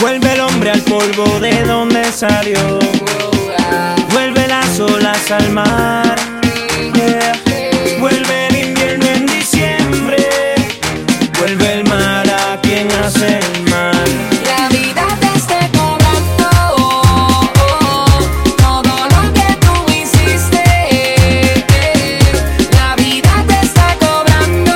Vuelve el hombre al polvo de donde salió. Vuelve las olas al mar. Yeah. Vuelve el invierno en diciembre. Vuelve el mal a quien hace el mal. La vida te está cobrando todo lo que tú hiciste. La vida te está cobrando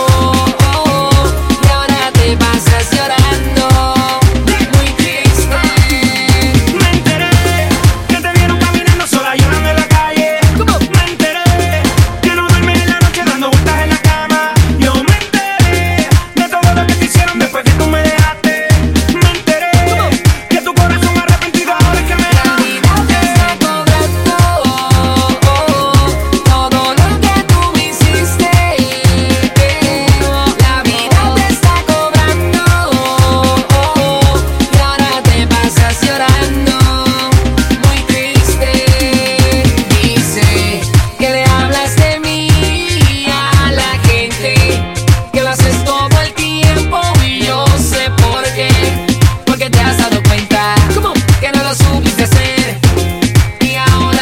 y ahora te pasas llorando, muy triste. Me enteré que te vieron caminando sola llorando en la calle. Me enteré que no duermes en la noche dando vueltas en la cama. Yo me enteré de todo lo que te hicieron después que tú me dejaste. Me enteré que tu corazón arrepentido ahora es que me La vida te está cobrando todo lo que tú hiciste. La vida te está cobrando y ahora te pasas llorando, muy triste. Dice que le hablas de mí a la gente, que lo haces todo el tiempo y yo sé por qué. Porque te has dado cuenta que no lo supiste hacer y ahora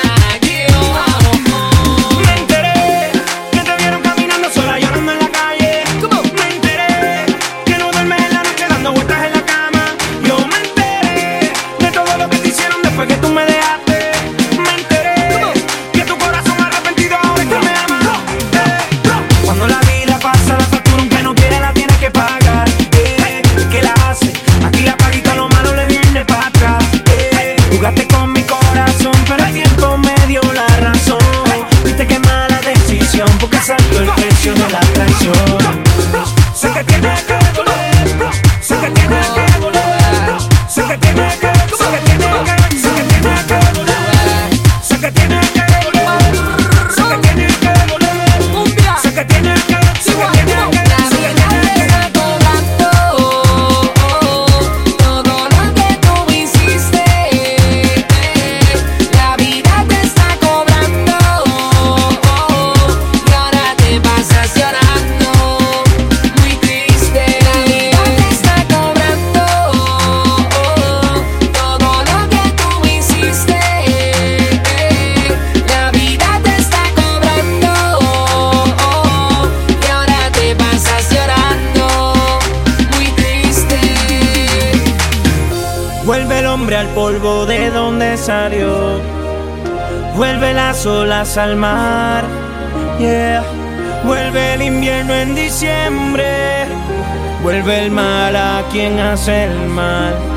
Me enteré que te vieron caminando sola llorando en la calle. Me enteré que no duermes en la noche dando vueltas en la cama. Yo me enteré de todo lo que te hicieron después que tú me dejaste. Me enteré que tu corazón arrepentido ahora es que me ama. Cuando la vida pasa la factura aunque no quiere la tienes que pagar. ¿Qué la hace? Aquí la paguita lo malo le viene para atrás. Jugaste con mi corazón pero el tiempo me dio la razón. Viste qué mala decisión porque saltó el precio de la traición. Sé que tienes que doler, sé que tienes que doler, sé que tienes que, sé que tienes que, sé que tienes que doler, sé que tienes que doler, sé que tienes que doler, sé que tienes que, sé que tienes que, La sé que vida te tienes que. está cobrando todo lo que tú hiciste. La vida te está cobrando y ahora te pasas llorando, muy triste. La vida te está cobrando todo lo que tú hiciste. La vida te está cobrando y ahora te pasas llorando, muy triste. Vuelve el hombre al polvo de donde salió. Vuelve las olas al mar. Yeah. Vuelve el invierno en diciembre. Vuelve el mal a quien hace el mal.